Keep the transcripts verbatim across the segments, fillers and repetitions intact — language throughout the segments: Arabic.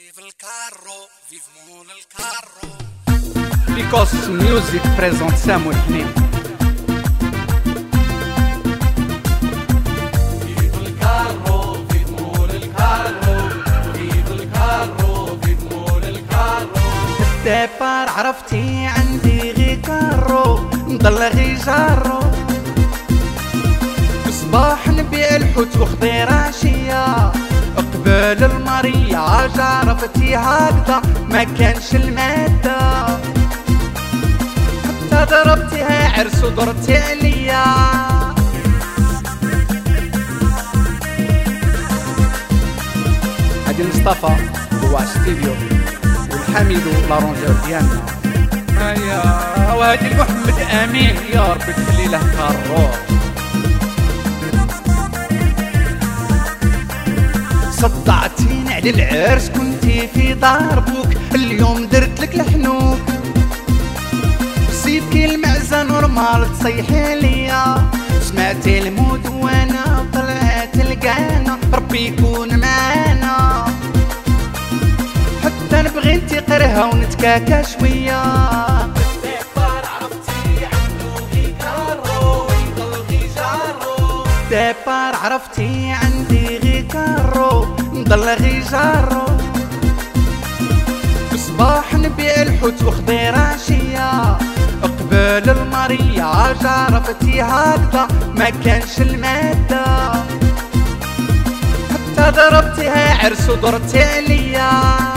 Vive le carro, vivement le carro. Because Music présente Samuel Hnin. Vive le carro, vivement le carro. Vive le carro, vivement le carro. الدبار عرفتي عندي غي كارو نضل غي جارو. صباح نبيع الحوت وخضير عشية قبل المرية جرفتي هكذا ما كانش المادة حتى ضربتيها عرس ودرتي عليا. هادي مصطفى هو ستيديو والحميد لارونجور ديالنا هيا وهادي محمد امين يا ربي تخلي له كارو. صدعتيني على العرس كنتي في دار بوك اليوم درت لك الحنوك سيفكي المعزة نورمال تصيحي ليا سمعتي المود وانا طلعت القانا ربي يكون معانا حتى نبغي نتقرها ونتكاكا شوية. دبار عرفتي عندي غي كارو نضل غي جارو. بصباح نبيع الحوت وخضير عشية قبل المرية جرفتي هكذا ما كانش المادة حتى ضربتيها عرس ودرتي عليا.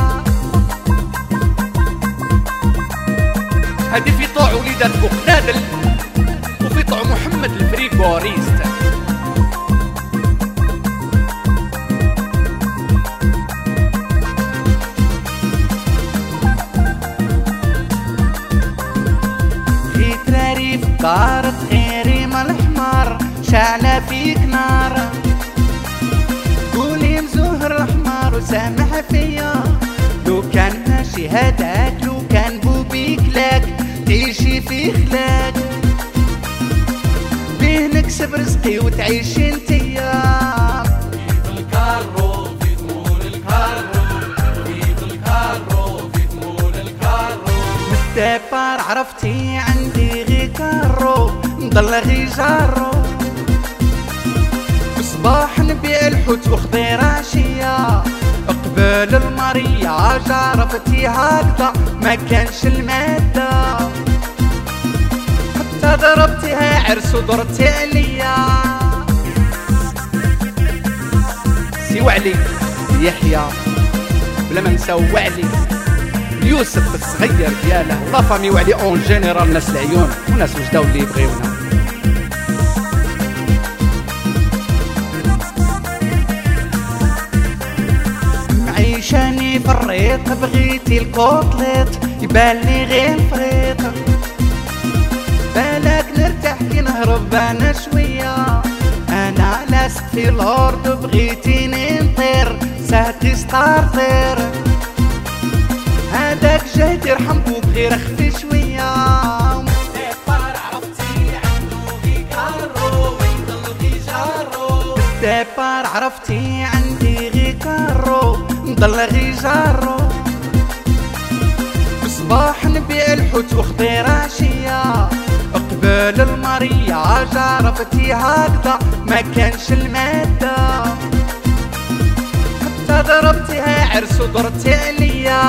هادي في طوع وليدات بوقنادل وفي طوع محمد الفريغوريست. دارت غيري ما الحمار شعلة فيك نار قولي مزهر الحمار وسامح فيا لو كان ماشي هداك لو كان بوبيك لك تعيشي في خلاك بيه نكسب رزقي وتعيشي انتيا. Vive le carro, vivement le carro. Vive le carro, vivement le carro. بالدبار عرفتي عندي غي كارو نضل غي جارو. بصباح نبيع الحوت وخضير عشية قبل المرية جرفتي هكذا ما كانش المادة حتى ضربتيها عرس ودرتي عليا. سي وعلي يحيى بلا ما نساو وعلي يوسف الصغير دياله لا فامي وعلي اون جينيرال ناس العيون وناس وجداو اللي يبغيونا. معيشاني في الريط بغيتي الكوطليط يبان لي غير الفريط بالك نرتاح كي نهرب انا شويه انا على سقفي الارض بغيتيني نطير ساعتي ستارتير هذاك جهد يرحم بوك غير اخفي شويه. دبار عرفتي عنده غي كارو ويضل غي جارو. دبار عرفتي عندي غي كارو نضل غي جارو. بصباح نبيع الحوت وخضير عشية قبل المرية جرفتي هكذا ما كانش المادة حتى ضربتيها عرس ودرتي عليا.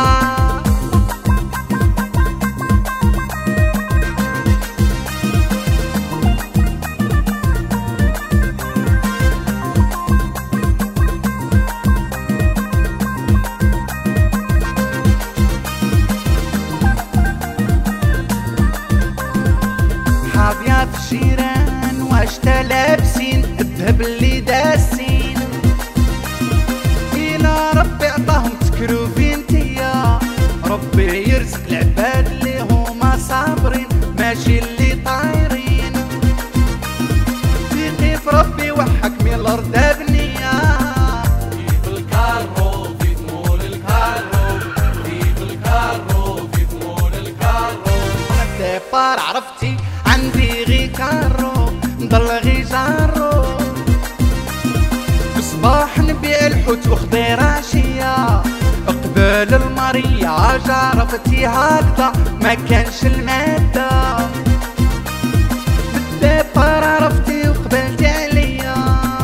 حاضية في الجيران واش تلابسين الذهب اللي داسين إلا ربي عطاهم تكروفين. قبل المرية جرفتي هكذا ما كانش المادة، بالدبر عرفتي وقبلتي عليا.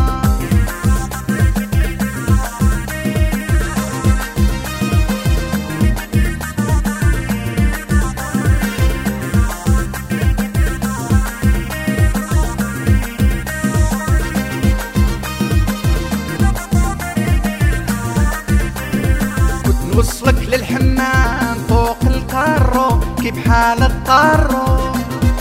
نوصلك للحمام فوق الكارو كي بحال الطارو،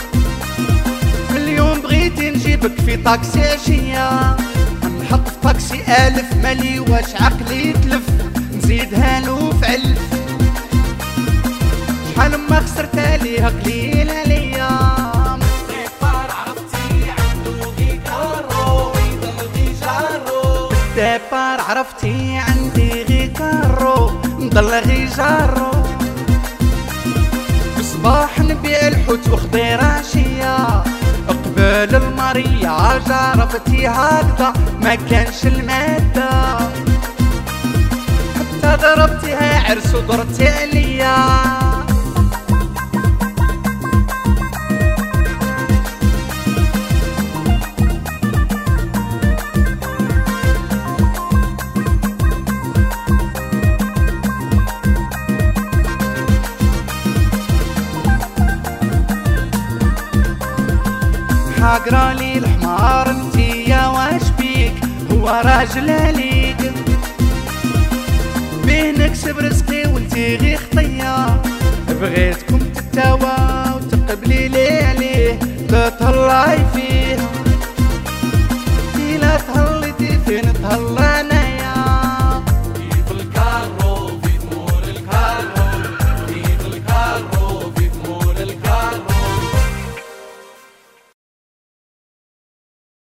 اليوم بغيتي نجيبك في طاكسي عشية، نحط في طاكسي ألف مالي واش عقلي يتلف، نزيدها له في علف، شحال ما خسرت عليها قليل عليا. الدبار عرفتي عندو غي كارو ويضل غي جارو، الدبار عرفتي عندي غي كارو نضل غي جارو، بصباح نبيع الحوت وخضير عشية، قبل المرية جرفتي هكذا ما كانش المادة، حتى ضربتيها عرس ودرتي عليا. حقرالي الحمار انتي يا واش بيك، هو راجل عليك بيه نكسب رزقي وانتي غي خطية، بغيتكم تتاوى وتقبلي لي عليه لا تهلاي فيه، لا تهلتي فين تهلاني